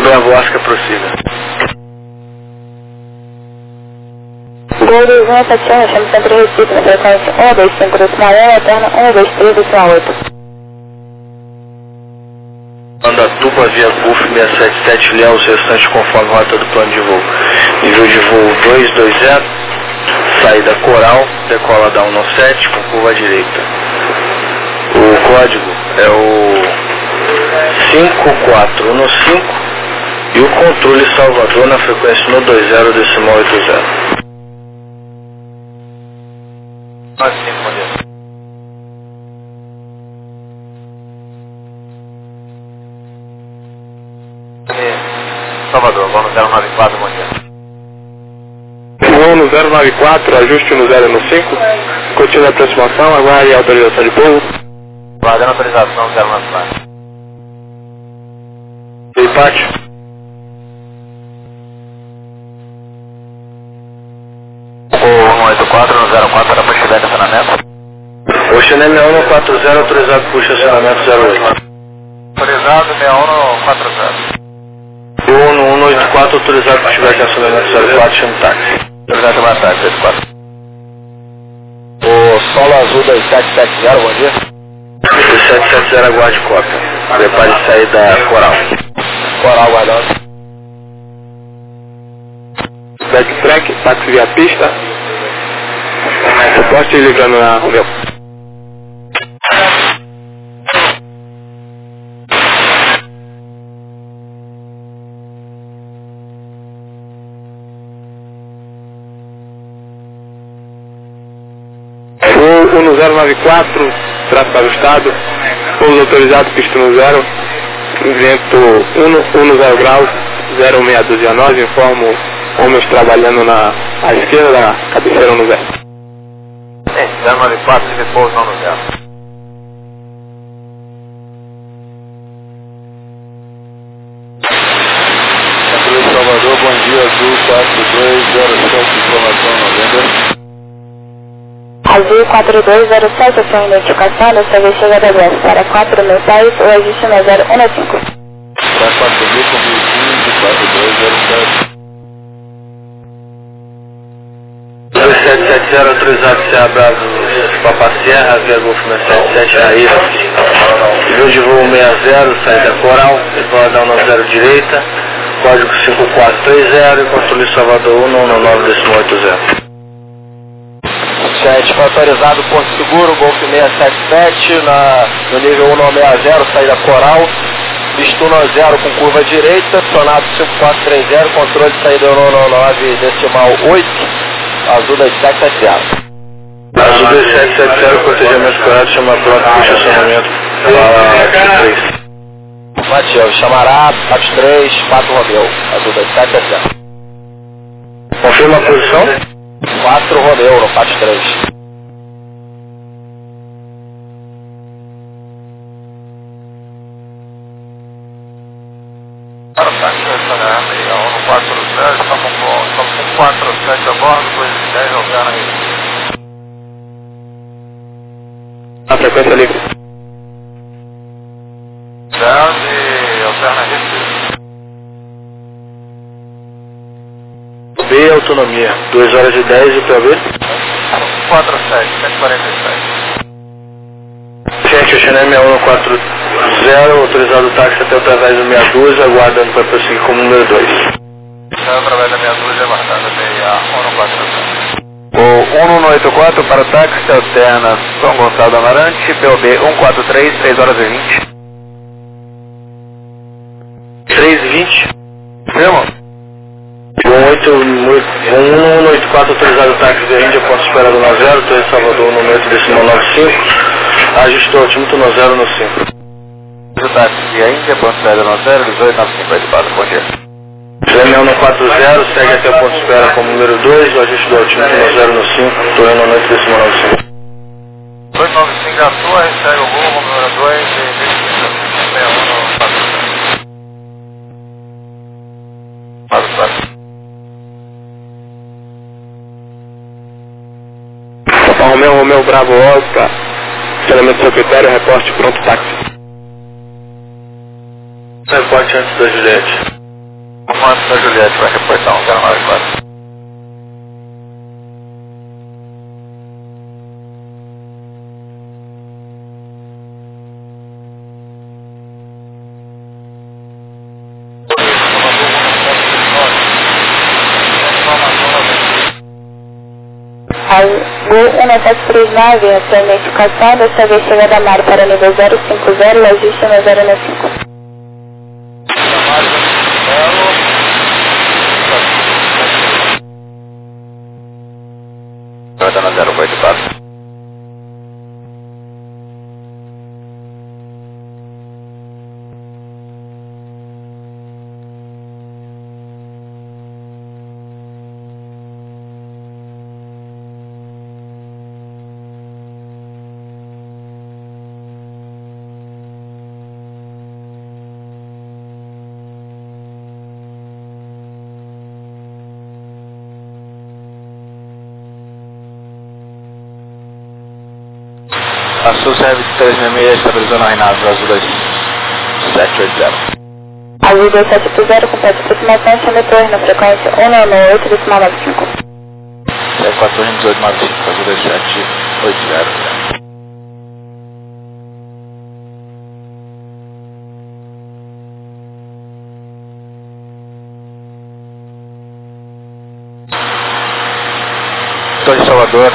Bravo Oscar, prossiga. Gol 271, chama Centro Recife na frequência 125 decimal 1, eterna 123 decimal 8. Andatuba via Golf 677, Léo, os restantes conforme rota do plano de voo. Nível de voo 220, saída Coral, decola da 197 com curva à direita. O código é o 5415 e o controle Salvador na frequência 120 decimal 80. Salvador, voo no 094, bom dia. Voo no 094, ajuste no 015, continue a aproximação, aguarde a autorização de pouso. Guardando autorização 094. Empate. O 184 no 04 era para chegar em estacionamento. O Chanel 6140 autorizado por estacionamento 08. Autorizado 6140. O 184 autorizado por chegar em estacionamento 04, chama o táxi. Autorizado chamar táxi 04. O Solo Azul 2770, bom dia. 2770 aguarde cópia. Prepare de sair da Coral. Coral aguardando. Backtrack, táxi via pista. Suporte livrando na Romeu. Voo 1094, tráfego ajustado, pouso autorizado, pista no 0, vento 10 graus, 062 a nós, informo homens trabalhando à esquerda da cabeceira no 0. 094, tive pouso não no 0. Salvador, bom dia, Azul 4207, informação novembro. Azul 4207, sua identificação da sua chegada adversa para 4006, o ajuste no 0115. Para 4000, com 4207. 2770 autorizado se abraço Papa Serra, via Golf 77 Raíssa. Nível de voo 60, saída Coral, depois da 10 direita, código 5430 e controle Salvador 119 decimal 80. 7, foi autorizado Porto Seguro, Golf 677, no nível 160, saída Coral, pista 10 com curva direita, sonado 5430, controle de saída 119 decimal 8, Azul 2770. Azul 2770, protegimento correto, chama pronto para estacionamento. Mateus, chamará, PAT 3, 4 Romeu, Azul 2770. Confirma a posição? 4 Romeu no PAT 3. Para o táxi estacionamento aí, 140, estamos com 47 a bordo, 210 alterna aí. A frequência livre. 10 e alterna Recife. B, autonomia, 2 horas e 10 e para B? 47, 147. Gente, o Chanel 6140, autorizado o táxi até através do 62, aguardando para prosseguir como número 2. Através da 62, aguardando até a 140. O 1184 para o táxi, alterna São Gonçalo do Amarante, POB 143, 3 horas e 20. 3 e 20? Firma? 1184 autorizado o táxi da Índia, ponto esperado no 0, Torre Salvador no 8 decimal 95, ajustou altímetro no 0 no 5. O táxi da Índia, ponto esperado no 0, 1895, vai de baixo, bom dia. Gmail no 40, segue até o ponto espera como número 2, o ajuste do altímetro no 0 no 5, Torre no 8 decimal 95. 295 a torre, segue o voo, número 2 e 61 no 4. Romeu Bravo Oscar, estacionamento do seu critério, reporte pronto táxi. Reporte antes da Juliette. da Juliette para reportar 1094. Gol 1739, a sua identificação, dessa vez chegada a Mário para nível 050, logística 015. Vai dar na 084. A Sul Service 366 estabilizando a Reinaldo Azul 2780. Azul 2780, completa aproximação, chama retorno na frequência 198, decimal 95. 1895, Azul 2780. Torre Salvador,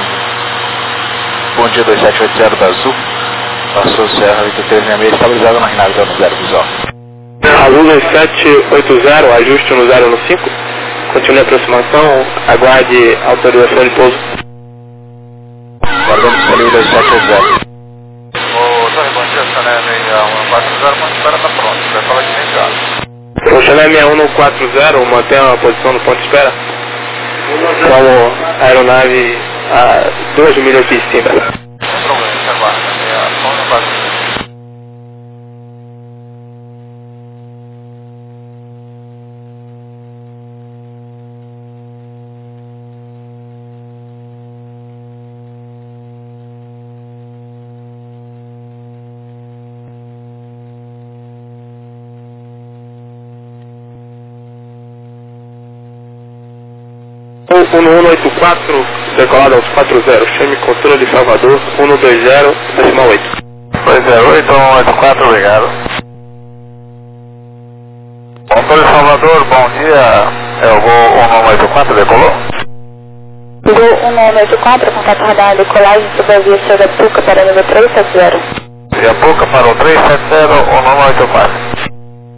bom dia 2780 da Azul, passou Serra 8366, estabilizado na Reinaldo dando 0 visual. Azul 2780, ajuste no 015, continue a aproximação, aguarde autorização de pouso. Guardando o 2780. Ô, Torre, bom dia, Chané 6140, quando espera tá pronto, vai falar de imediato. O Chané 6140, mantém a posição no ponto de espera, como a aeronave a 2 milhas de cima. Sem problema, você aguarda, só no quadro. O 1184, decolado aos 40, chame controle de Salvador, 120, decimal 8. 208, 184, obrigado. Controle de Salvador, bom dia. É o voo 1184, decolou? Gol 1984, contato radar, decolagem sobre a via Cega Puca para nível 370. Via Puca para o 370, 1184.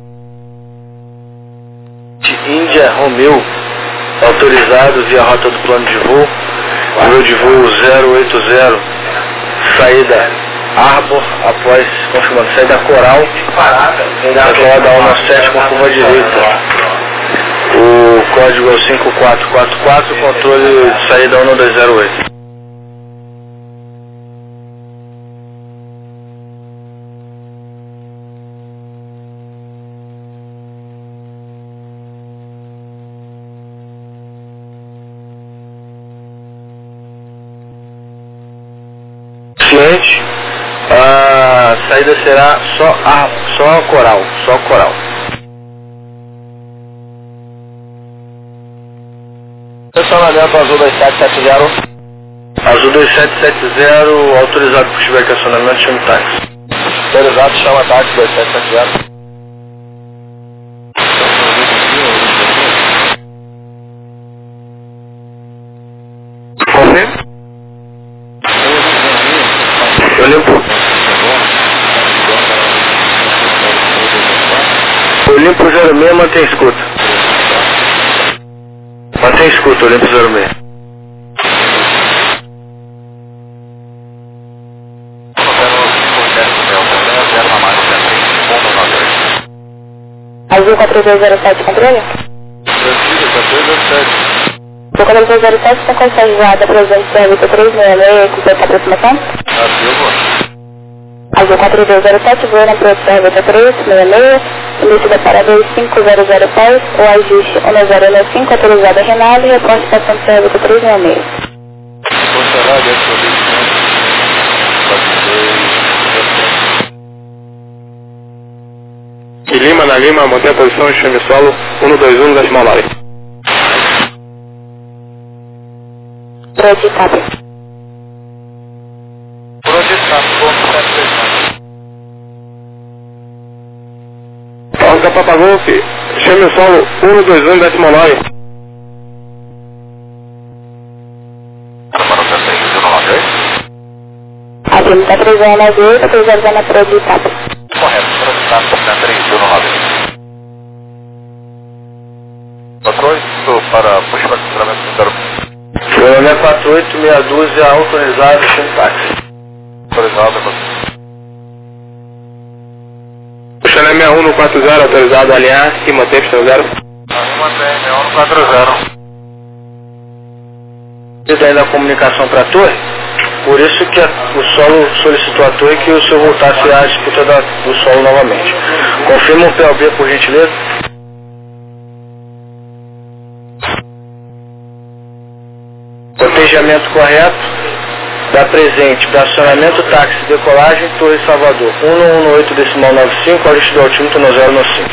Índia Romeu, autorizado via rota do plano de voo, nível de voo 080, saída Arbor, após confirmando saída Coral, decolada da 17 com curva direita. O código é o 5444, controle de saída 1208. Cliente, a saída será só Coral, só Coral. Estacionamento Azul 2770. Azul 2770, autorizado por tiver estacionamento, chama táxi. Autorizado, chama táxi 2770. Confirme? Eu limpo o 06, mantém escuta. Mantém escuta, eu limpo o 06. Azul 4207, controle? O 4207 está consagrada presente da Vita 366, completa a aproximação? Azul 4207, voa na produção Vita 366, início da parada 500 pés, o ajuste 1095, autorizada Reinaldo e reporte estação de Vita 366. De Lima Ana Lima, manter a posição, chame o solo, 121, decimal 9. Projetado. Projetado, ponto 739. Oscar Papa Golf, chame o solo, 121, decimal 9. A time está 3198, autorizado na projetado. Correto, projetado, ponto 3190. Para puxar para funcionamento do carro. Meu nome é 48, meia dúzia, autorizado, sem táxi. Autorizado, Chanel 6140, autorizado a alinhar e manter pistão 0. Mantém, 6140. E ainda a comunicação para a torre, por isso que o solo solicitou à torre que o senhor voltasse à disputa do solo novamente. Confirma o PLB, por gentileza. Protejamento correto, da presente, para acionamento, táxi, decolagem, Torre Salvador, 118 decimal 95, ajuste do altímetro no 095.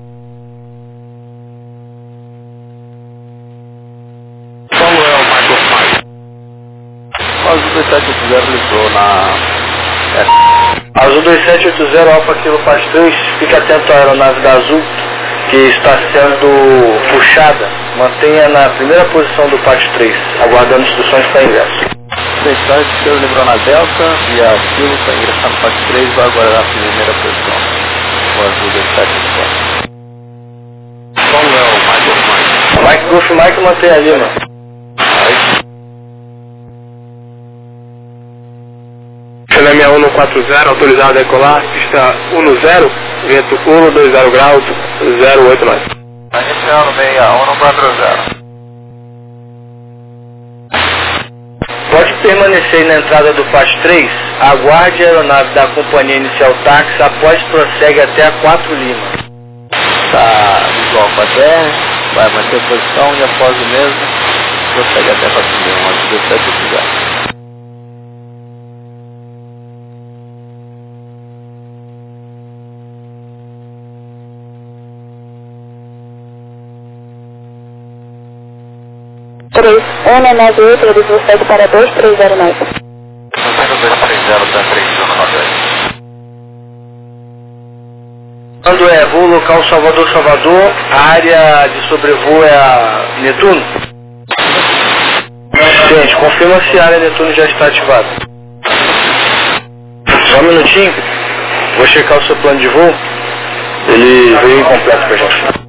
Samuel, Michael Mike. Azul 2780 livrou na... Azul 2780, Alfa Kilo Paz 3, fique atento à aeronave da Azul, que está sendo puxada, mantenha na primeira posição do pátio 3, aguardando instruções para ingresso. 2780 livrou na Delta e a Kilo está ingressando no pátio 3, vai aguardar a primeira posição. O Azul 2780. Samuel, Michael Mike. Mike Golf Mike mantém ali, mano. Chanel 6140, autorizado a decolar, pista 10, vento 120 graus, 089. Iniciando 6140. Pode permanecer na entrada do pátio 3, aguarde a aeronave da companhia inicial táxi, após prossegue até a 4 Lima. Tá visual com a terra, vai manter a posição e após o mesmo, prossegue até a 4 Lima, 1780. Três, 198, ele procede para 2309. 2330 da 3190. Quando é voo local Salvador, a área de sobrevoo é a Netuno? Gente, confirma se a área Netuno já está ativada. Só um minutinho, vou checar o seu plano de voo. Ele veio incompleto pra gente.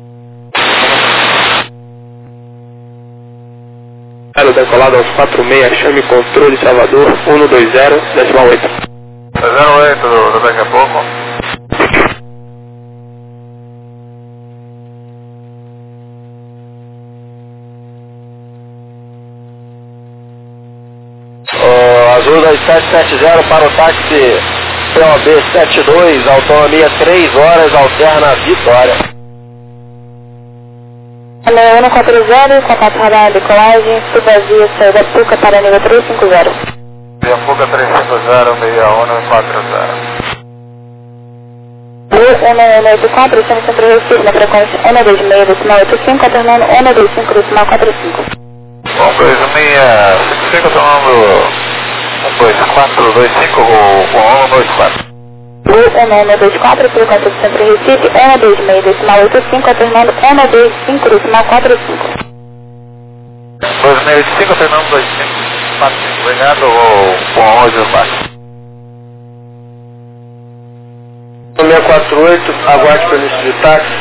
Decolado aos 46, chame controle Salvador, 120, decimal 8. 08 daqui a pouco. Azul 2770 para o táxi POB 72, autonomia 3 horas, alterna Vitória. Chanel 140, contato radar, decolagem, subvazio, saída Puca para nível 350. Via Fuga 350, 6140. 1184, estamos sempre Recife, na frequência 126 decimal 85, alternando 125 decimal 45. 12655, tomando 12425 com 124. 1124, frequência do Centro Recife, 126 decimal 85, alternando 125 decimal 45. 2685, alternando 2545, obrigado, com 124. 648, aguarde pelo início de táxi.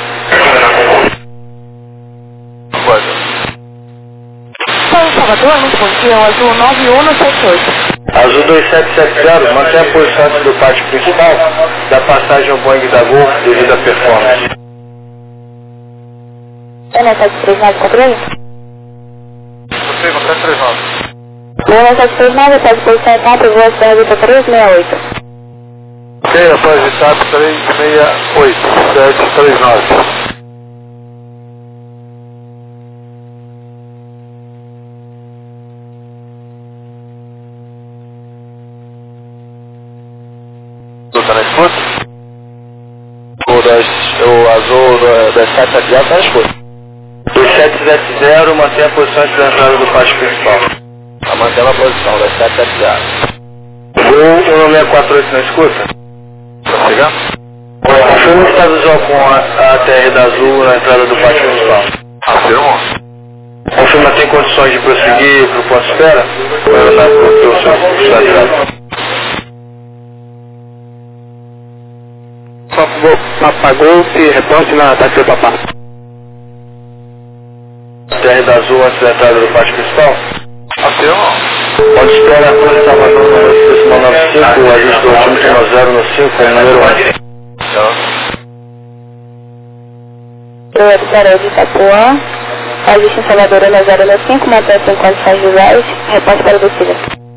Salvador, muito bom dia, o Azul 9178. Azul 2770, mantém a posição antes do pátio principal da passagem ao Boeing da Gol devido à performance. Ana 739, controle? Você, 739. Ana 739, está à disposição 4, voa Serra Vita 368. Ok, após etapa 368, 739. Tá na escuta? o azul do 2770 tá escuro. 2770, mantém a posição de entrada do pátio principal. Tá mantendo a posição, 2770. Gol 1648 não escuta? Tá chegando? Confirma o estado visual com a TR da azul na entrada do pátio principal. Afirmo. Confirma tem condições de prosseguir para o ponto de espera? Ou não, pelo seu estado. Apagou se reporte na taxa papá. TR da azul antes da entrada do pátio principal? Afirmo. Pode esperar a Torre Salvador no 95, ajuste do último 0 no 5, número 1. Parou de Itapuã, ajuste em Salvador no 0 no 5, mantém-se em condições visuais, reporte para o descida.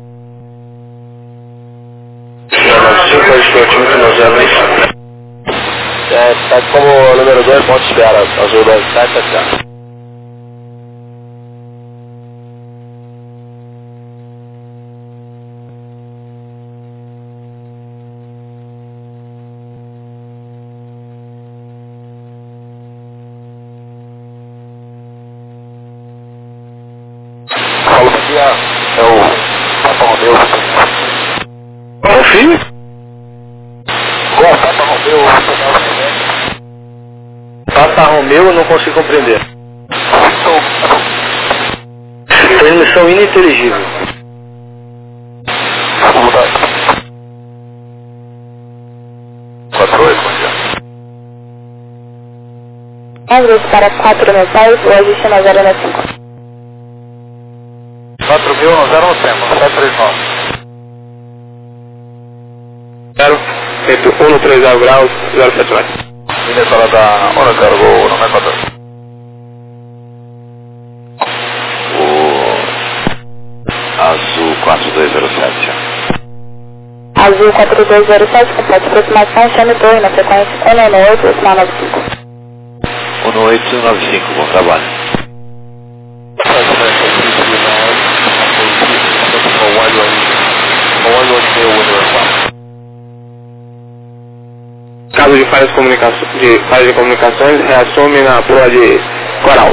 95, ajuste do último 0 no 5. Tá como número 2, ponto de espera, azul 2, tá. É o Papa Romeu. É o filho? Qual o Papa Romeu? Papa Romeu eu não consigo compreender. Transmissão ininteligível. Às para 4 mensais, o ajuste na 0 no 5. 4.000 no 0 no 5, 739. 0, entre 130 graus, 079. Linha sala da 1 Gol, no Equador. O azul 4207. Azul 4207, completa aproximação, chame torre na frequência 198-895. 19895, bom trabalho. Caso de falhas de comunicações, reassume na proa de coral.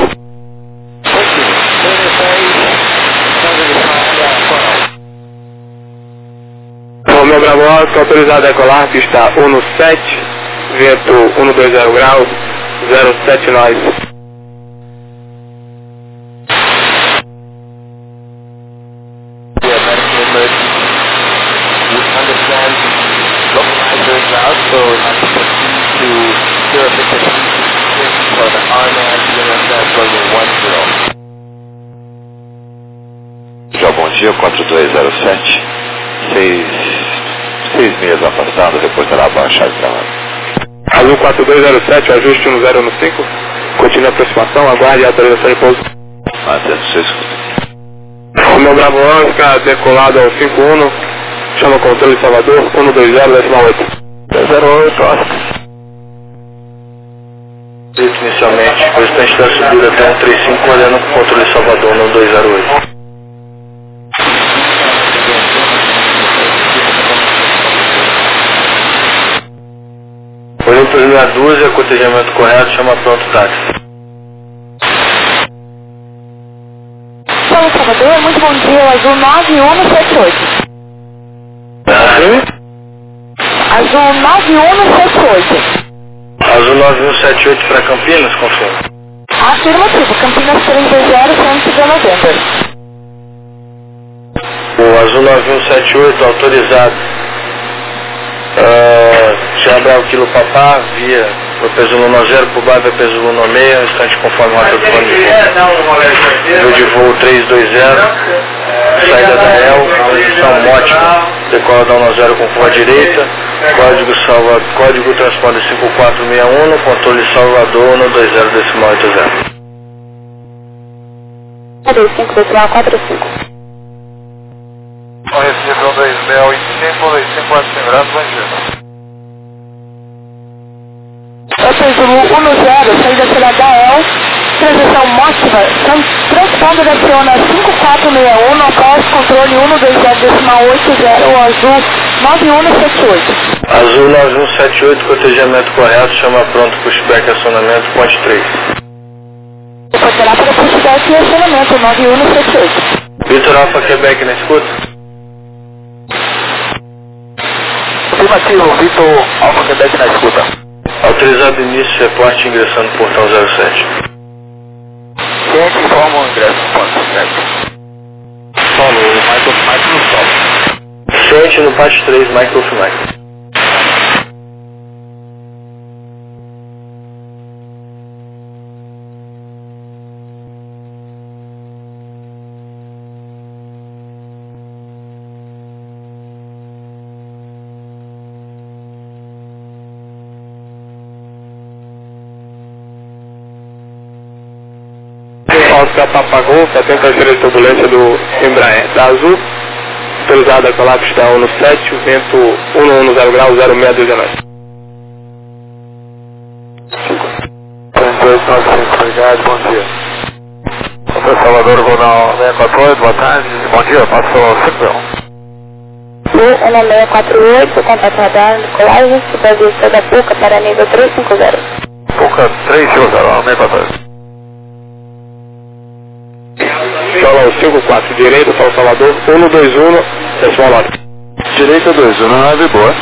Romeu Bravo Oscar, autorizado a decolar, pista 17, vento 120 graus, 07 nós. Bom dia, 4207, 6 milhas afastado, depois terá abaixado de trabalho. Azul 4207, ajuste 10 no 5, continue a aproximação, aguarde a autorização de pouso. Atento, você escuta. Romeu Bravo Oscar, decolado ao 51, chama o controle de Salvador, 120,8. 08, Oscar. Inicialmente, o restante da subida até 135, olhando para o controle de Salvador no 208. Olhando para a linha 12, acotejamento correto, chama pronto táxi. Olá, Salvador, muito bom dia, azul 9178. Azul 9178. Azul 9178 para Campinas, confirma. Afirmativo, Campinas 320, centro de novembro. O azul 9178 autorizado. Xambral Kilo Papá, via Peso 10 por baixo, Peso 16, instante conforme a rota do plano de voo. Voo de voo 320, saída da EL, posição Mótica, decola da 10 com curva direita, código transponder 5461, controle Salvador no 20,80. 25,45. Recife 2685, 25 graus, bom dia. Hotel Zulu 10, saída pela DAEL, transição Mótiva, transponder aciona 5461, após controle 120,80, o azul 9178. Azul 9178, cotejamento correto, chama pronto, pushback acionamento, ponte 3. Depois será para pushback e acionamento 9178. Vitor Alfa Quebec na escuta? Afirmativo, Vitor Alfa Quebec na escuta. Autorizado início, reporte ingressando no portão 07. Ciente, informa o ingresso no ponto 7. Solo, Mike no solo. Ciente no pátio 3, Mike off Mike. Oscar Papagol, 73 turbulência do Embraer da Azul, autorizada a colar pista 17, o vento 110 graus, 0619. 3295, obrigado, bom dia. Sou Salvador, vou na 648, boa tarde, bom dia, passou 5 1648, contato radar de colagem, supervista da PUCA para nível 350. PUCA 350, 648. Solo 54, direita, São Salvador, 121, decimal 9. Direita 219, boa.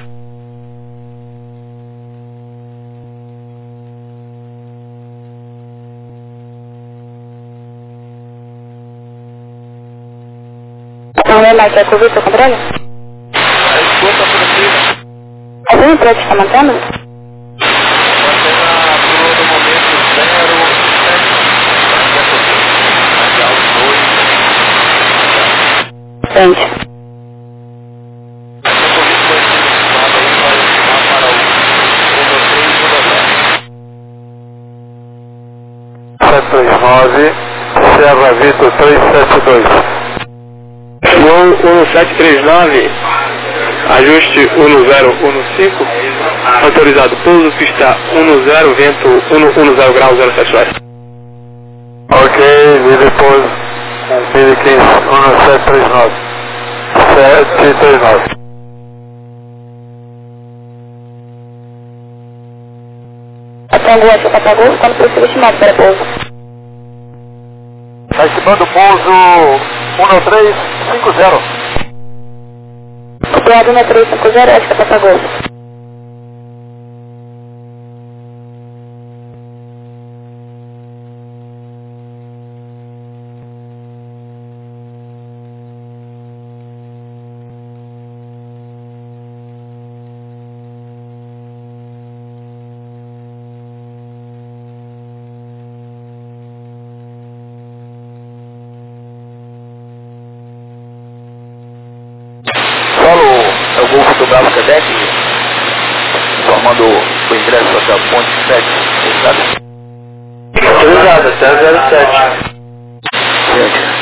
Não é mais que a Covid, estou comprando? A escuta por cima. Algum emprego está mantendo? Mantém a curva do momento 0, Frente. Serra Vitor 372. 1739, ajuste 1015, autorizado pouso, pista 10, vento 110 graus 079. Ok, livre pouso, 1015, 1739, 739. A Tango F Patagô, quando possível estimado para pouso. Está estimando pouso 1350. Copiado 1350, F Patagô. É o Golfo do Bravo Quebec, formando o ingresso até a ponte 7, sabe? Autorizado, até 07. Gente.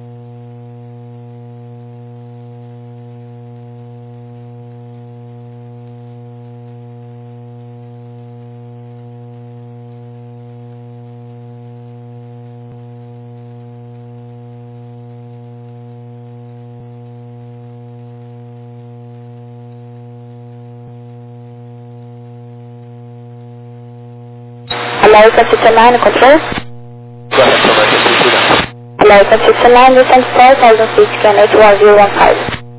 American 69 control. American 69, descend 4000 feet, can 81015.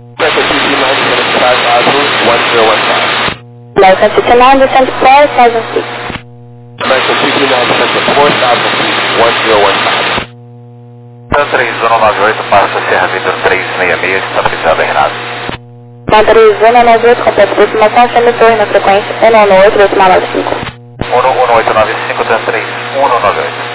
American 69, descend 4000 feet. American 69, descend 4000 feet, 1015. 3198, passa Serra Vitor 366, estabilizada Renato. Matriz 198, completa aproximação, chame torre na frequência 118, decimal 95. 11895, 3198.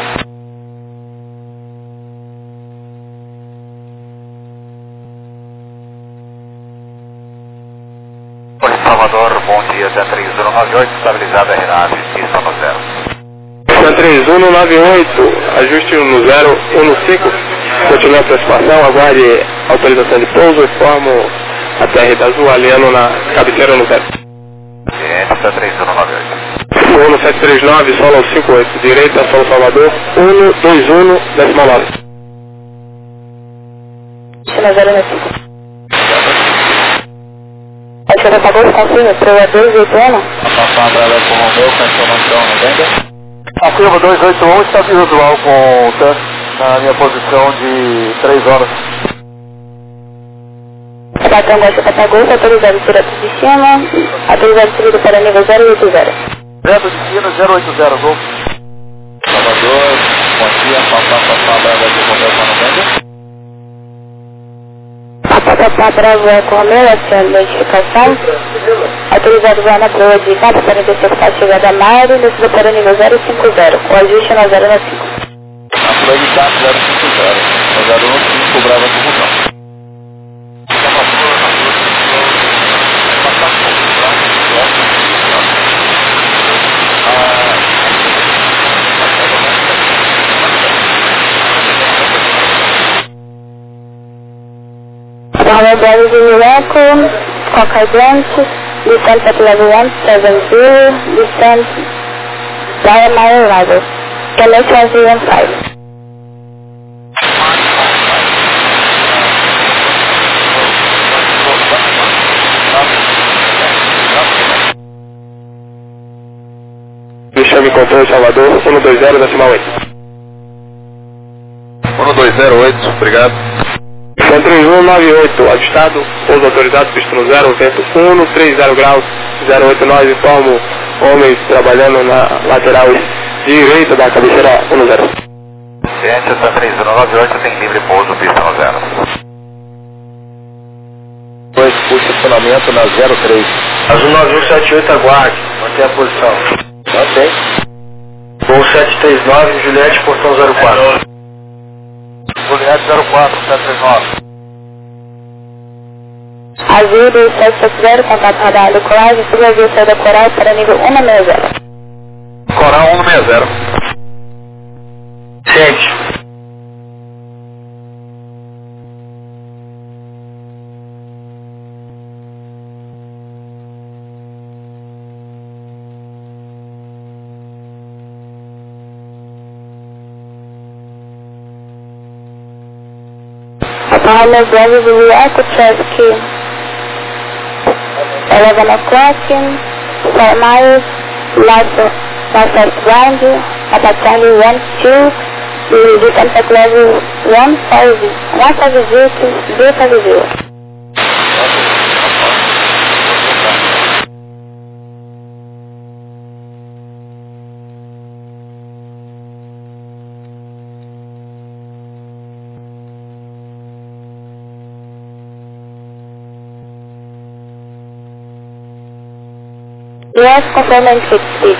Salvador, bom dia, 3198, estabilizada Renave, pista no 0. 3198, ajuste no 015, continua a antecipação, aguarde autorização de pouso, informo a TR da Azul, aliando na cabeceira no 0. Ciente, 3198. 1739, solo 58, direita, São Salvador, 121, decimal 9. Chama 095. Baixada Pagou, confirma, prova 281. Passar Brava com o Romeu, com a informação, não entende? A curva 281 está visual com o tanque na minha posição de 3 horas. Patrão Baixada Pagou, autorizado direto de cima, autorizado subido para nível 080. Direto de cima 080, gol. Salvador, bom dia, passar Brava com o Romeu, com a entende? Papapá Bravo é com o meu, essa identificação. Autorizado já na prova de 446 para chegada a Mário, descida para nível 050, o ajuste na 095. A prova de 4050, o 015 Brava com o Romeu. Normal Bravo de Mileco, Coca Blanche, descent at level 170, descent via Mile Rider, Connect 105. Chame controle Salvador, 120 decimal 8. 1208, obrigado. Centro 198, avistado, pouso autorizado, pista no 0, vento 130 graus, 089, informo homens trabalhando na lateral direita da cabeceira 10. Ciência, Santa 3198, tem livre pouso, pista no 0. 2, puxa estacionamento na 03. Azul 9178, aguarde, mantém a posição. Mantém. Voo 739, Juliette, portão 04. Juliette 04, 739. Azul 2770, contato radar do Colégio, suba azul saída Coral para nível 160. Coral 160. Ciente. Romeo Bravo de Liaco, Chesky 11 o'clock, 4 miles, last round, Abatali 1-2, descent at level 150, Delta Visual. Yes, confirming fixed speed.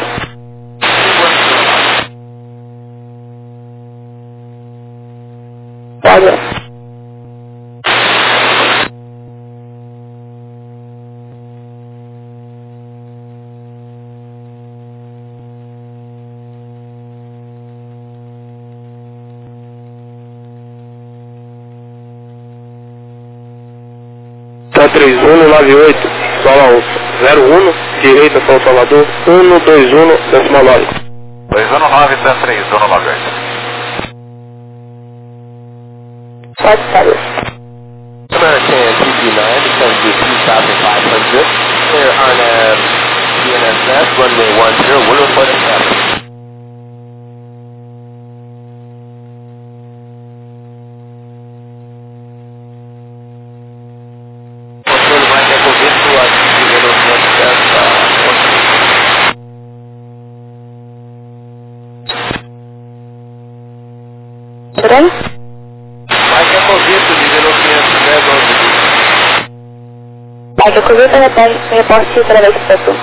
Roger. Tá 3198, sola 01, direita São Salvador, 121, decimal 9. 219, 3198. Pode saber. American TG9, descend to 2500, clear RNAV PNSS, runway 10, we're reporting traffic. Controle vai ter coberto a velocidade dessa. Tudo Vai ter coberto de velocidade 10, 11. Vai que eu coberto reporte através do setor.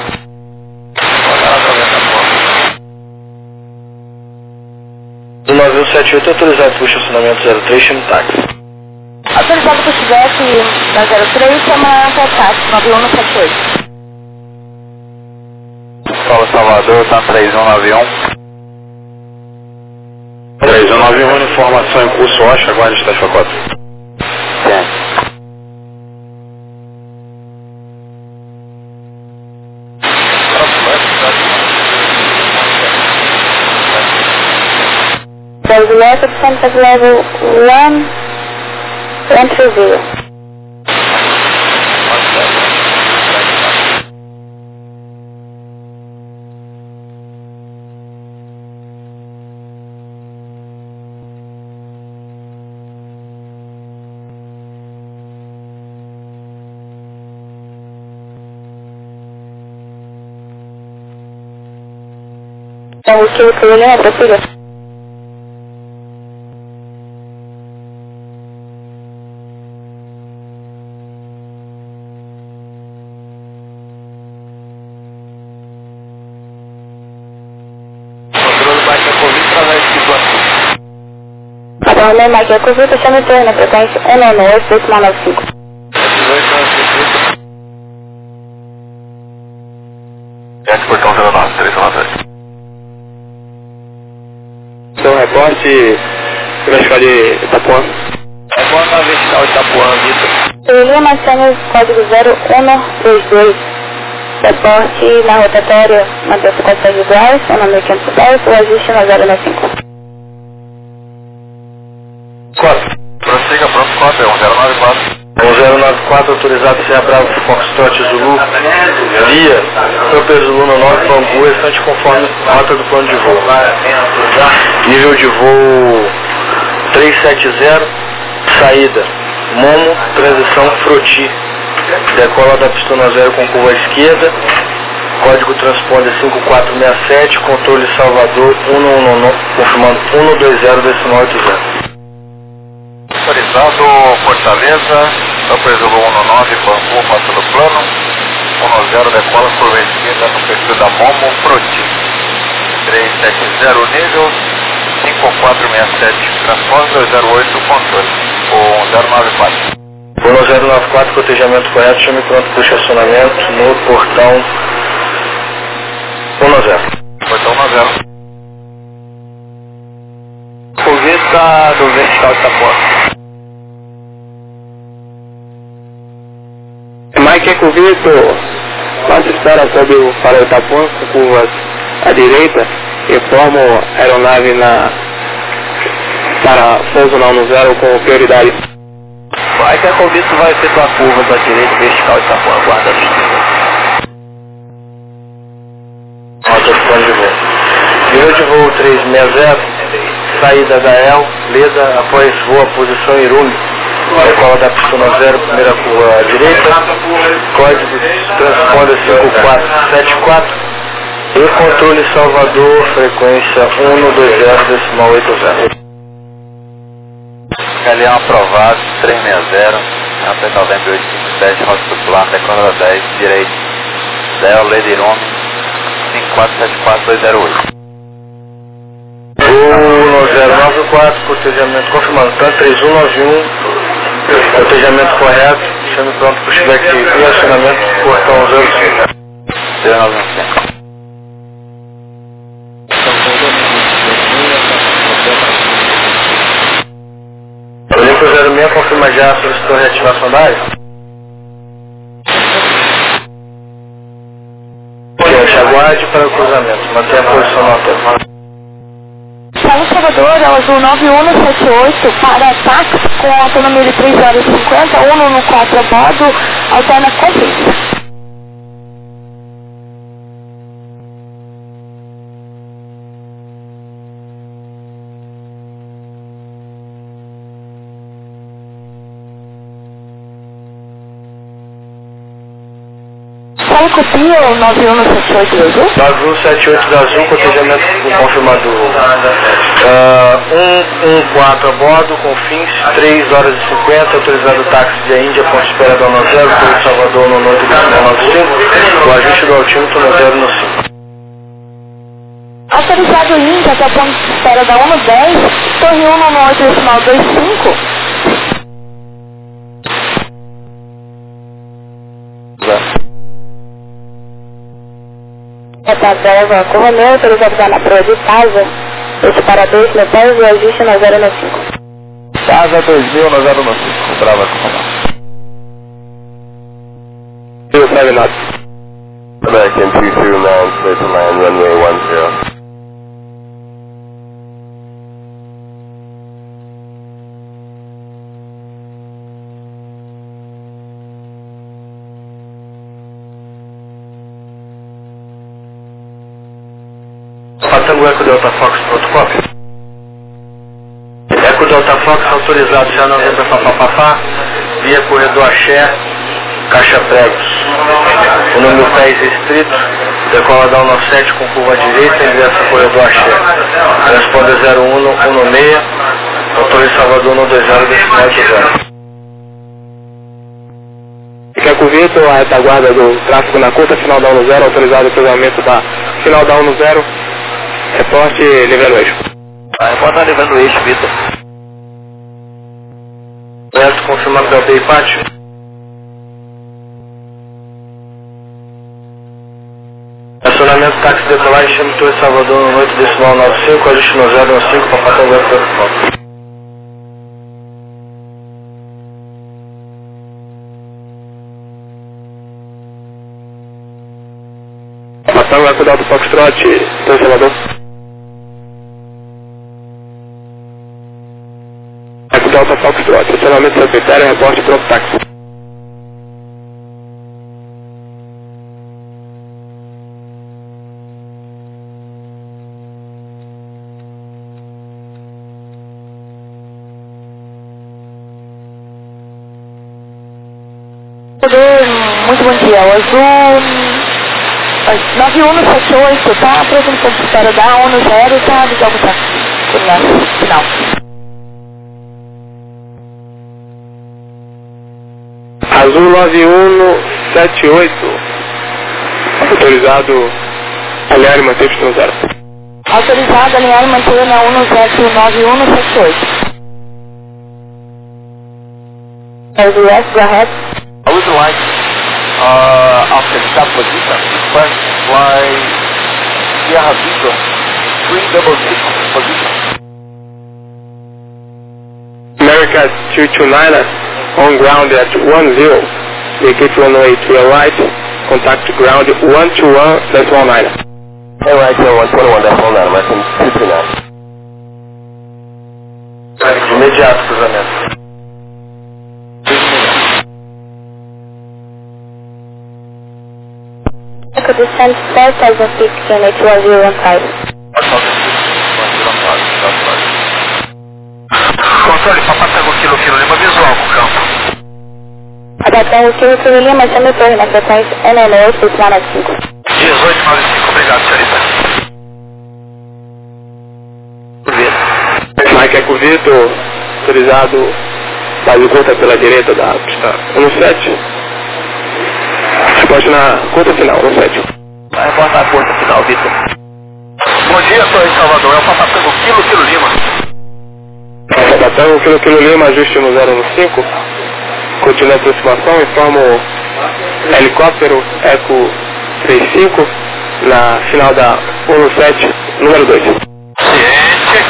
Do 9178 autorizado para o estacionamento 03, chama táxi. Autorizado para o Chivete da 03, chama táxi, 9178. Fala Salvador, tá 3191. 3191, informação em curso, Rocha, aguarde está chacota. Certo. There's a left descent at level 130. Então, o que eu queria prossiga. Controle baixa Covid através de plano. Controle baixa Covid, chame o na frequência 198-895. Portão 09, 393. Então, reporte vertical de Itapuã. Reporte na vertical de Itapuã, Vitor. Seria mais senha código 0122. Reporte na rotatória, manter frequências iguais, 1.510, o ajuste na 095. Cota. Prossiga, pronto, cota, 1094. 1094, autorizado Serra Bravo Foxtrot Zulu, via Super Zulu no 9 Bangu, restante conforme rota do plano de voo. Nível de voo 370, saída Momo, transição Froti, decola da pistona 0 com curva à esquerda, código transponder 5467, controle Salvador 119, confirmando 120-80. Autorizado Fortaleza, Super Zulu 19, Bangu, rota do plano, 10 decola curva esquerda no perfil da Momo, Froti, 370 nível, 5467, transponder 208, controle, o 1094. 1094, cotejamento correto, chame pronto para o estacionamento no portão 10. Portão 10. Convita do vertical de Itapuã. Mike Eco Vitor, faça espera sobre o farol Itapuã com curvas à direita, informo aeronave para pouso na 10 com prioridade. Mike Eco Vitor vai efetuar curvas à direita vertical de Itapuã, aguardando os níveis. Rota do plano de voo. Nível de voo 360, saída da El, Leda, após voo a posição Irume. Decola da pistona 0, primeira curva à direita, código transponder 5474 e controle Salvador, frequência 120-80. Galeão aprovado, 360, até 9857, rota do plano, decola 10, direito, Del, Ledirume, 5474208. 1094, cotejamento confirmando, tanto 3191, cotejamento correto, chame pronto para o check e acionamento do portão 05. 0995. Olimpo 06, confirma já, solicitou reativação da área. Aguarde para o cruzamento, mantenha a posição no hotel. Saiu Salvador, Azul 9178, para táxi com autonomia de 3 horas e 50, 114 a bordo, alterna completa. Saiu copia o 9178 do Azul? 9178 do Azul, cotejamento confirmado 114 a bordo, com fins 3 horas e 50, autorizado táxi de Índia, ponto de espera da 10, por Salvador no 95, o ajuste do altímetro no 0 no 5. Autorizado Índia até ponto de espera da 110, torre 1 no 8,25. Reserva Correio, autorizado na proa de Casa, esse para 2 metais e ajuste na 095. Casa 2000 na 095, Brava Comandante. American 229, clear to land runway 10. Tango Eco Delta Fox, protocolo. Eco Delta Fox autorizado já na venda Papapá, via corredor Axé, caixa pregos. O número 10 restrito, decola da 17 com curva direita, ingressa corredor Axé. Responde 01116, motor em Salvador 120 decimal de 0. Quer convite a retaguarda do tráfego na curta final da 10, autorizado o cruzamento da final da 10, reporte livre eixo. Reporta livre eixo, Vitor. Reto confirmado da UTI Pátio. Acionamento táxi decolagem, chama Torre Salvador no 8 decimal 95, ajuste no 015 para Patagônia Protocolo. Patagônia vai cuidar do Foxtrot, Torre Salvador. Vai cuidar do Foxtrot, acionamento secretário, reporte pronto táxi. Muito bom dia, o azul 9178, tá? Próximo para da 10, tá? De jogo tá na final. Azul 9178, autorizado alinhar e manter pistão 0. Autorizado alinhar e manter na 179178. Azul S, go ahead. I would like, after that position, fly Sierra Victor 366 position. America 229 on ground at 10. Indicate runway to your right. Contact ground 121.19. Alright, 121.19, mas tem 59. Imediato cruzamento. Echo descent 4000 feet, QNH 1015. Controle, Papatago Kilo Lima, visual com o campo. Papatago Kilo Lima, chame torre na frequência NN8, 1895. 1895, obrigado, senhorita. Mike Eco Vitor, autorizado base curta pela direita da pista 17. Resposta na curta final, 17. Vai reportar a curta final, Vitor. Bom dia, Torre de Salvador, é o Papatago Kilo Lima. Papatago Kilo Lima, ajuste no 015. Continua a aproximação, informa o helicóptero Eco 35 na final da 17, número 2. Ciente.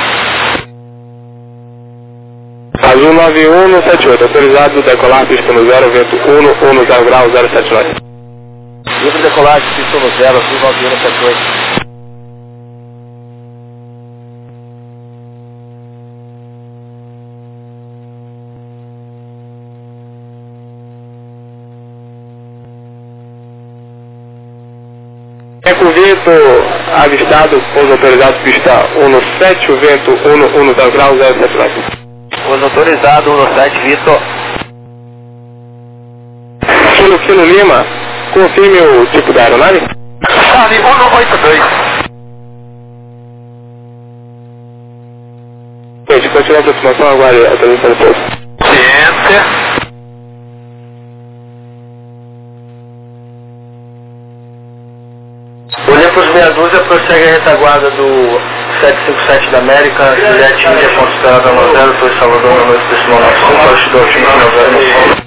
Azul 9178, autorizado decolar pista no 0, vento 110 graus 079. Livre decolagem, pista no 0, Azul 9178. Eco Vitor, avistado, pouso autorizado pista 17, o vento 110 graus 079. Pouso autorizado, 17, Vitor. Kilo Lima, confirme o tipo da aeronave. Charlie 182. Gente, continua a aproximação, aguarde a autorização do pouso. Ciente. Olympus 62 prossegue a retaguarda do 757 da América, Juliette Índia, ponto esperado no 0, Torre Salvador na noite decimal 95, ajuste do Altim no 0 no solo.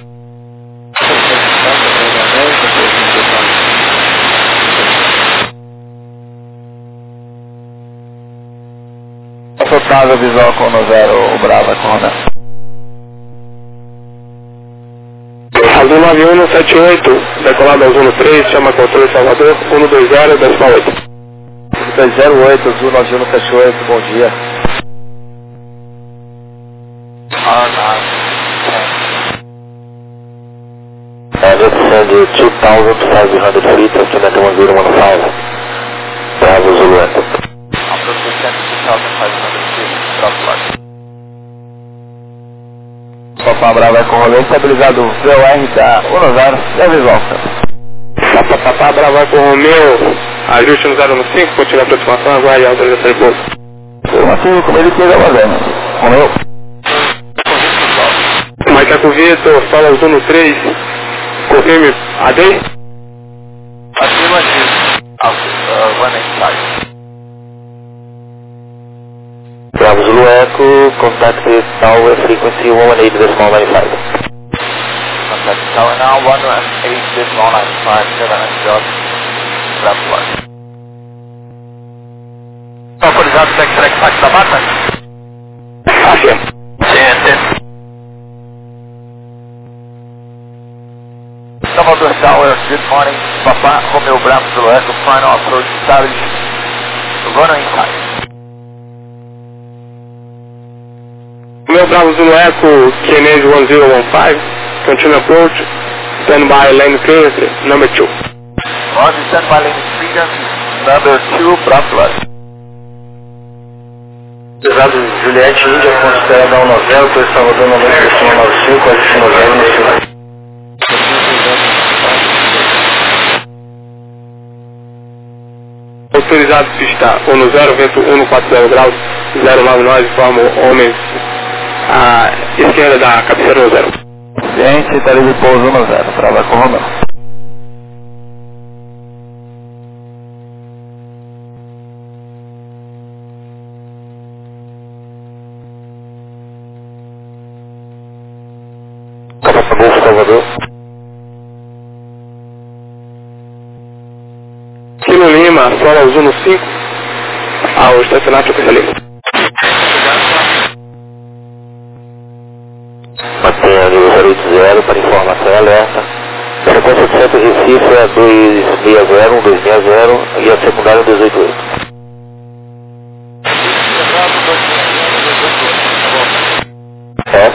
Confortável visual com no 0, o Brava com Ronan. Azul 9178, decolado Azul 3, chama controle Salvador, 120, decimal 8. 208, Azul 9178, bom dia. Descend 2,500 feet, estimate 1015. Bravo Zulu. Approach 2,500 feet, drop flight. Papá Bravo Eco Romeo, estabilizado VOR da 10, é visual. Papá Bravo Eco Romeo, ajuste no 015, continua a aproximação, aguarde a autorização de pouso. Afirmativo, como ele chega fazendo. Romeo. Macaco Vitor, fala o turno 3, confirme AD? Afirmativo. One inside. Bravo Zulu Echo, contact with tower frequency 118.95. Contact tower now, 118.95, 7 Foxtrot, Bravo Flight. Autorizado o backtrack fax da mata? Afirma. CNT. Salvador Tower, good morning. Papá Romeo Bravo Zulu Echo, final approach established. Runner inside. Romeo Bravo Zulu Echo, QNH 1015, continue approach, stand by lane clearance, number 2. Roger, stand by lane clearance, number 2, Bravo Flight. Pesado Juliette Índia, considera da 10, por Salvador 95, ajuste no 0 no final. Autorizado pista 10, vento 140 graus, 099, informa homens à esquerda da cabeceira 0. Ciência, Itália de pouso 10, Bravo Eco Romeo. Golfo Salvador. Kilo Lima, sola Zuno 5, ao estacionamento de Lima. Mantenha nível 080 para informação e alerta. Frequência de centro Recife é 260, 1260 e a secundária 288. É.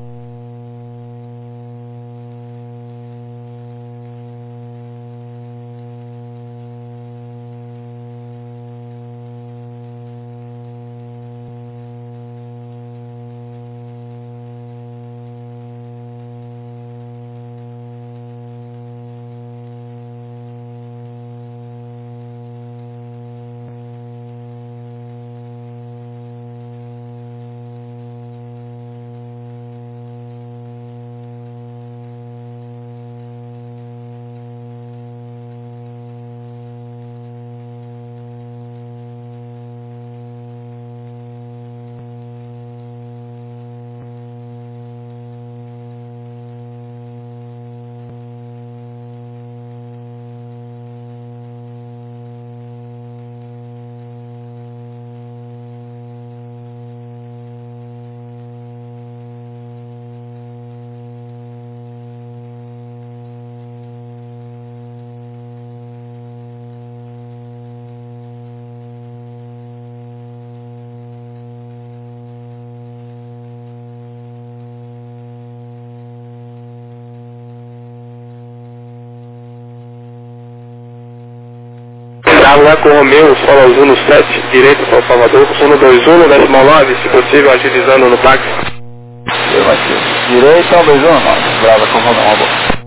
Bravo Eco Romeo, sola Zuno 7, direito para o Salvador, 121, 19, se possível, agilizando no táxi. Direito ao 219, Bravo Eco Romeo.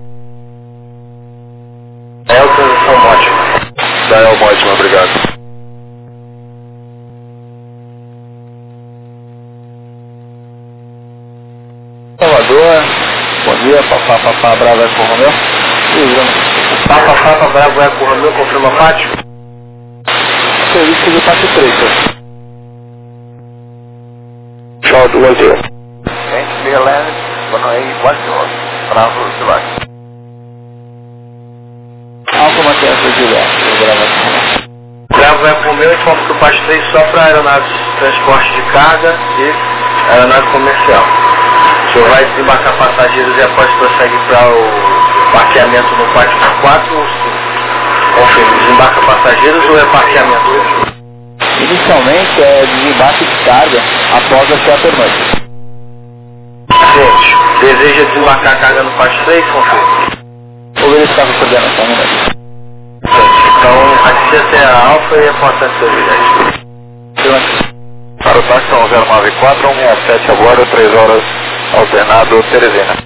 É a transição ótima. Da Elmo ótima, obrigado. Salvador, bom dia, Papá Bravo Eco Romeo. Papá Bravo Eco Romeo, confirma Fátima. Serviço de parte 3, Short 10. Thanks, clear land, 108, Bravo Select. Alfa Matheus Juliette, Bravo Eco Romeo, informa que o parte 3 só para aeronaves de transporte de carga e aeronave comercial. O senhor vai desembarcar passageiros e após prossegue para o parqueamento no pátio 4 ou 5? Confirme, desembarca passageiros ou é parqueamento? Inicialmente é desembarque de carga após a sua permanência. Gente, deseja desembarcar carga no pátio 3? Confirme. Vou verificar a coordenação, não é? Então, aqui até a Alfa e a porta de Juliette. Para o táxi 1094, 167 agora, 3 horas Alternado Teresina.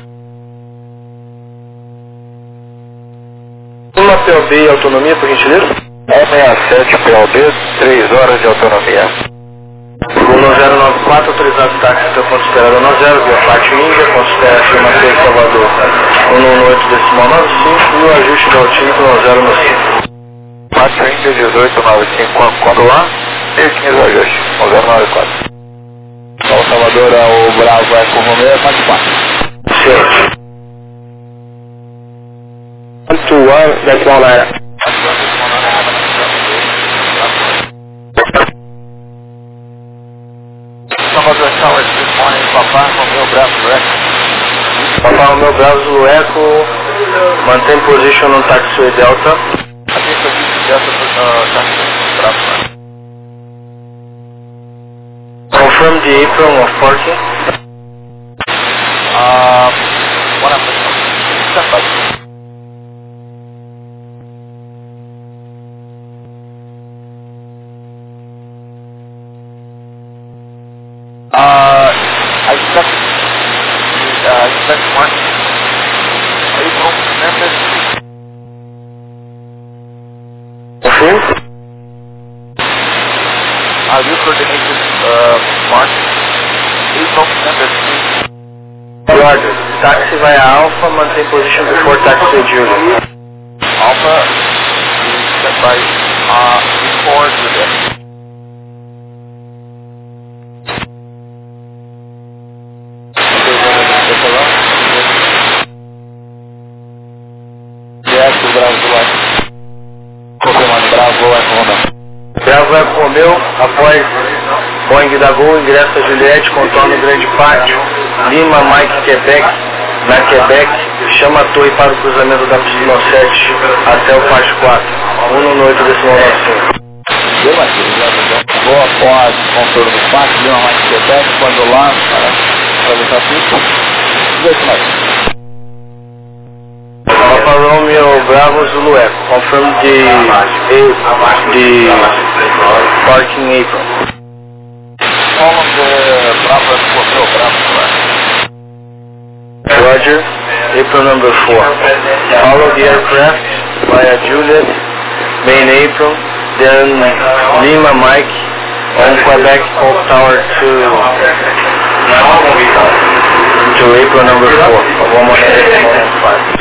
Uma POB e autonomia, por gentileza? 167 POB, 3 horas de autonomia. 1094, autorizado táxi até o ponto esperado 10, via Pátio Índia, ponto esperado Chama Torre Salvador 118,95 e o ajuste da altímetro 1095. Pátio Índia 1895, quando lá? 15 ajuste, 1094. São Salvador, o Bravo Eco Romeo, 44. Certo. 121, decimal 9. Salvador Tower, good morning, Papa Romeo Bravo Eco. Papa Romeo Bravo Eco, mantém position no taxiway Delta. Atenta Delta para taxi Bravo. Confirm the apron of parking. One of the step by. I expect one April Memphis. Confirm. You coordinated March April Memphis. Roger. Taxi via Alpha, mantém position before taxiway Julia. Alpha is set by before Julia. Bravo Eco Romeo, após Boeing da Gol, ingressa Juliette, contorno Grande Pátio, Lima, Mike, Quebec, na Quebec, chama a torre para o cruzamento da pista 7 até o Pátio 4, 118,95. Vou após o contorno do pátio, Lima, Mike, Quebec, quando lá, para atravessar a pista, 18 mais. Papa Romeo Bravo Zulu Echo, confirm the parking apron. All of the Bravo Romeo Bravo. Roger, apron number 4. Follow the aircraft via Juliet, main apron, then Lima Mike on Quebec Hope Tower to apron number 4, 118.5.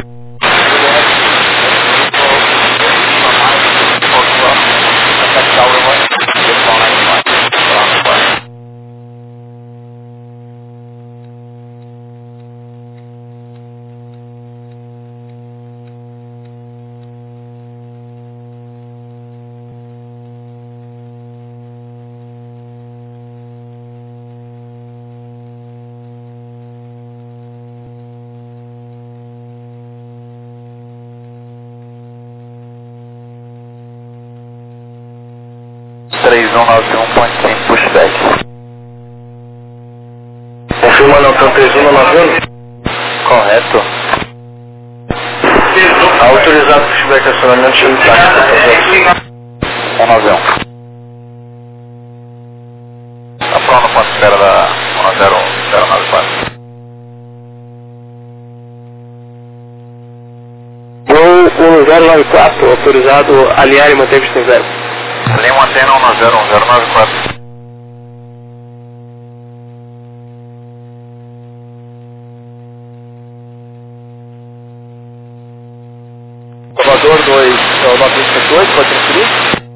Pushback. Confirma não, então 3191? Correto. Autorizado pushback acionamento, chame táxi. 191. Tá pronto com a espera da 11094. Voo 1094, autorizado alinhar e manter pista em zero. Linha antena 11094. Salvador 2, o 972, pode transferir?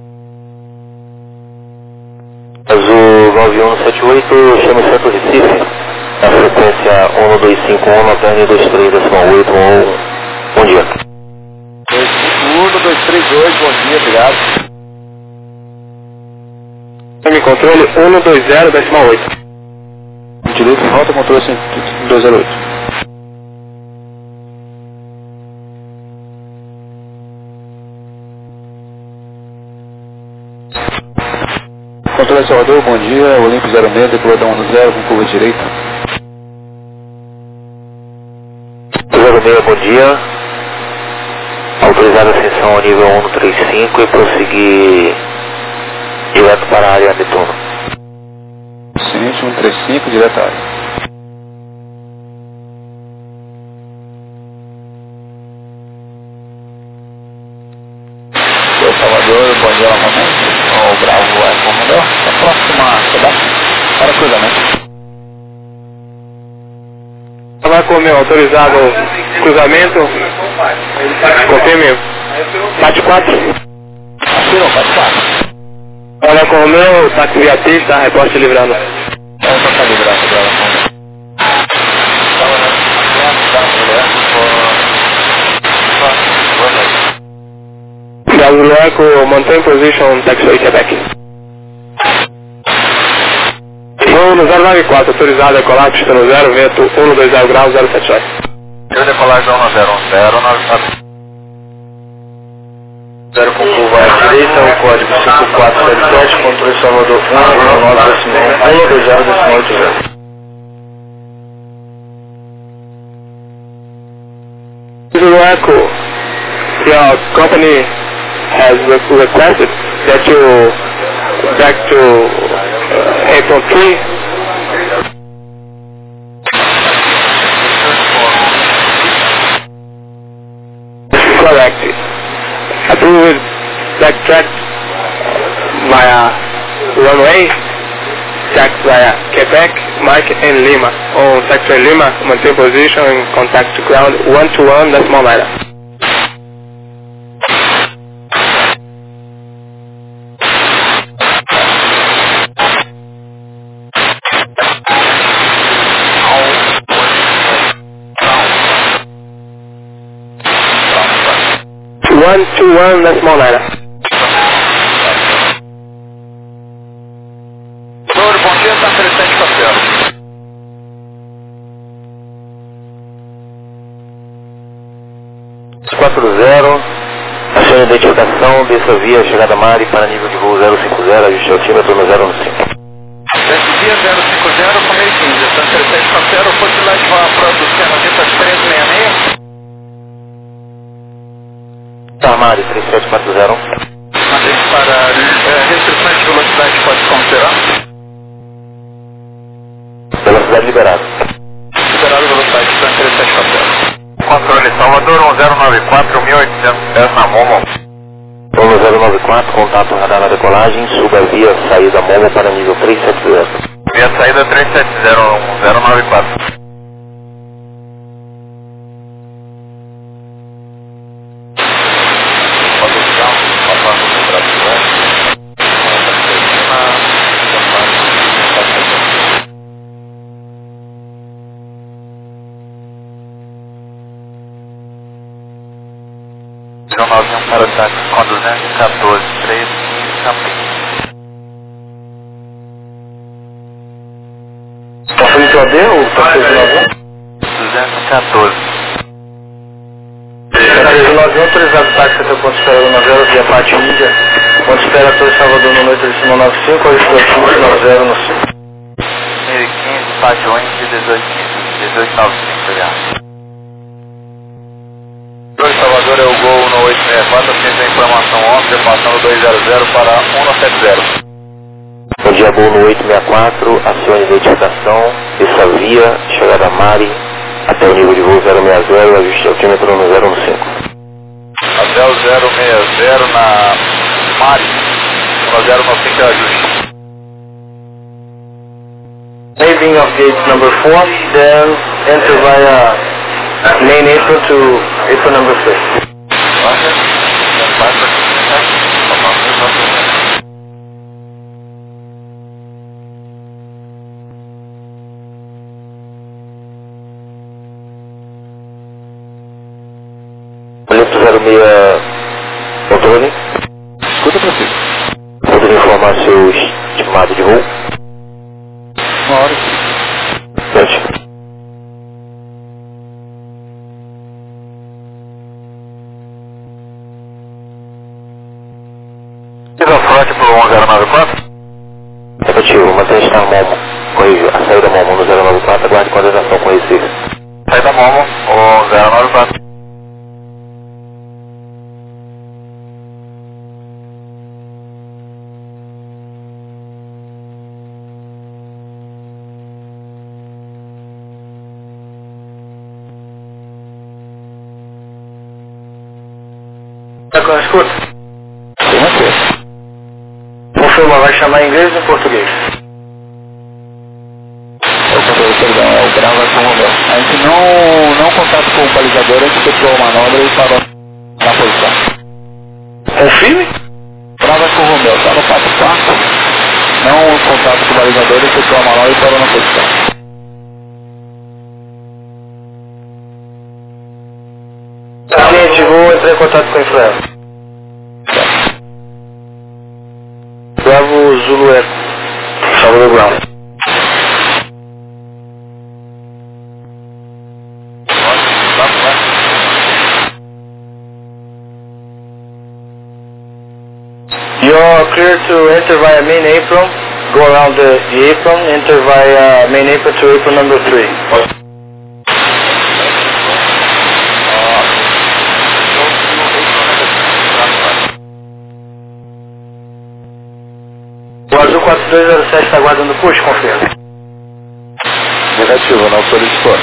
Azul 9178, chama Centro Recife, na frequência 1251, na perna 23,8, bom dia. 251-238, bom dia, obrigado. Controle 120, decimal 8. Direito, volta, controle 208. Controle Salvador, bom dia, Olímpio 06, decoladão 10 com curva direita. 06, bom dia. Autorizada a ascensão ao nível 135 e prosseguir direto para a área Netuno. Ciente 135, direto à área. novamente, o Bravo é comandante, a próxima cidade para cruzamento. Vai com o meu autorizado cruzamento, confirme, bate 4. Afirma, bate 4. Olha com o meu, táxi via pista, reporte livrando. Só tá livrando, Bravo. Bravo Eco, maintain position, taxiway Quebec. Voo no 094, autorizado a decolar, pista no 0, vento 120 graus, 078. Eu decolagem 101094. 0 com curva à direita, o código 5407, controle Salvador 1, 1, 20 Echo, your company has requested that you back to April 3. Correct. Approved backtrack via runway, tax via Quebec, Mike and Lima. On sector Lima, maintain position and contact ground 121, that's more lighter. One, two, one, that's more lighter. Bom dia, tá 3740. Ação de identificação, desça via chegada Mari para nível de voo 050, ajuste altímetro no 015. Desce via 050 com meio 15, tá 3740, pode lá ativar a prova do Cenodita 366. Tá, Mari, 3740. Mandei para restrições de velocidade, pode considerar. Velocidade liberada. Liberado velocidade, tá 3740. Controle Salvador 1094, 1810 na Momo. Voo 094, contato radar na decolagem, suba via saída Momo para nível 370. Via saída 370, 1094. Para o táxi com 214, 315, Campinas. Tá frente ao AD ou tá 391? 214. 391 autorizado táxi até o ponto de espera do 90 via Pátio Índia. Ponto de espera Torre Salvador no 895, ajuste 90 no 5. 1015, Pátio Índia, 1895, aliás. Salvador é o Gol no 864, fiz a informação ontem, passando 200 para 170. Bom dia, Gol no 864, acione identificação, desça via, chegada Mari, até o nível de voo 060, ajuste altímetro no 015. Até o 060 na Mari, no 095 ajuste. Leaving of gate number 4, then enter via main apron to apron number 6. Colete 06, controle. Escuta para si. Poderia informar seu estimado de voo? 1 hora. Certo. Fronte para o 1094. Negativo, mantenha estar Momo. Corrijo, a saída Momo no 094, aguarde coordenação com Recife. Saída Momo, o 094. Tá com a escuta? Sim, ok. Confirma, vai chamar em inglês ou em português? Perdão, é o Brava com o Romeu. A gente não contato com o balizador, a gente efetuou a manobra e parou na posição. Confirme? Brava com o Romeu, tá no passo 4, não contato com o balizador, efetuou a manobra e parou na posição. Cliente, vou entrar em contato com a influência. Bravo Zulu Eco, Salvador Ground. You're clear to enter via main apron, go around the apron, enter via main apron to apron number 3. O Azul 4207 está aguardando o push, confirma. Negativo, não solicitou.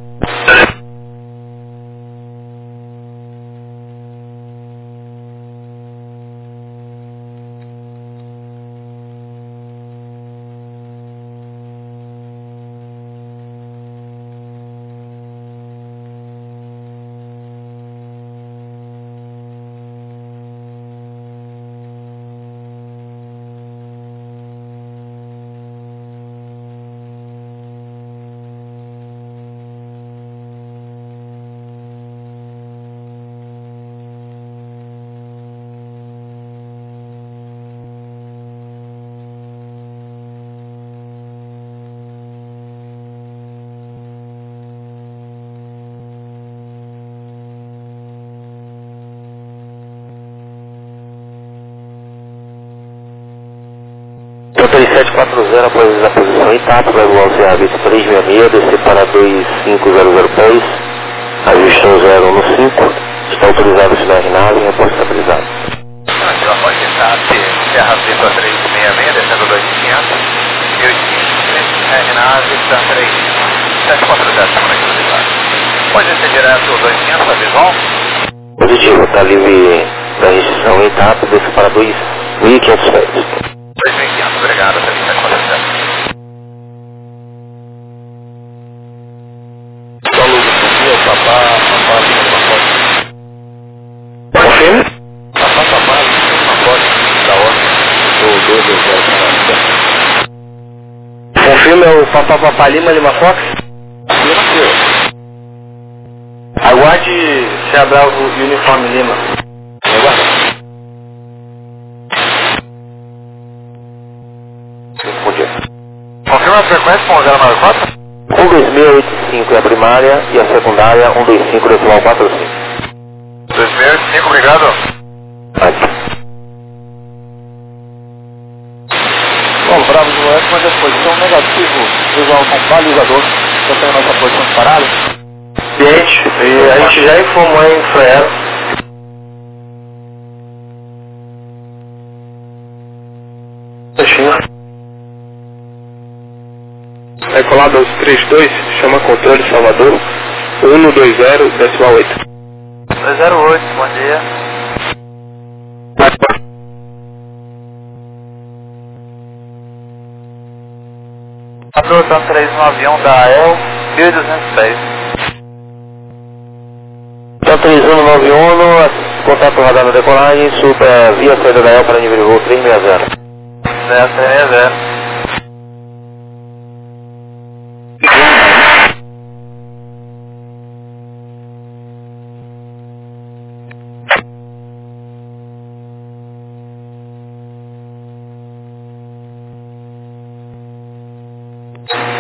Doutor 740 após a posição intacta, vai voar o CA-20 366, descer para 2500 pés, ajuste ao 0 no 5, está autorizado o sinal de nave, reposto estabilizado. Aqui ela pode estar Serra Viva 366, descendo 2500, e 800, nave está 3740, estamos aqui no pode ser direto 200, avisão? Positivo, está livre da restrição intacta, desce para 2.500 pés. 2.500, obrigado, 3740. Confirme? Confirma o Papapá Lima, Lima Fox? Aguarde se abrar o uniforme Lima. Bom dia. Confirma a frequência com o 094? 12685 é a primária e a secundária 125.45. 2085, obrigado. Bom, Bravo do Oeste, mas a posição negativo visual com balizador, já tem a nossa posição disparada. Cliente, e a gente já informou em Infraero. É colado aos 32, chama controle Salvador, 120, decimal 8. 208, bom dia. Aprovação 391 da AEL, 1206. Então 3191, contato radar na decolagem, super via saída da AEL para nível de voo 360. Certo, 360.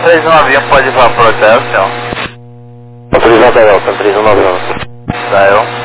Pode ir para o protesto, senhor. Autorizado da AEL, 3191. Da AEL.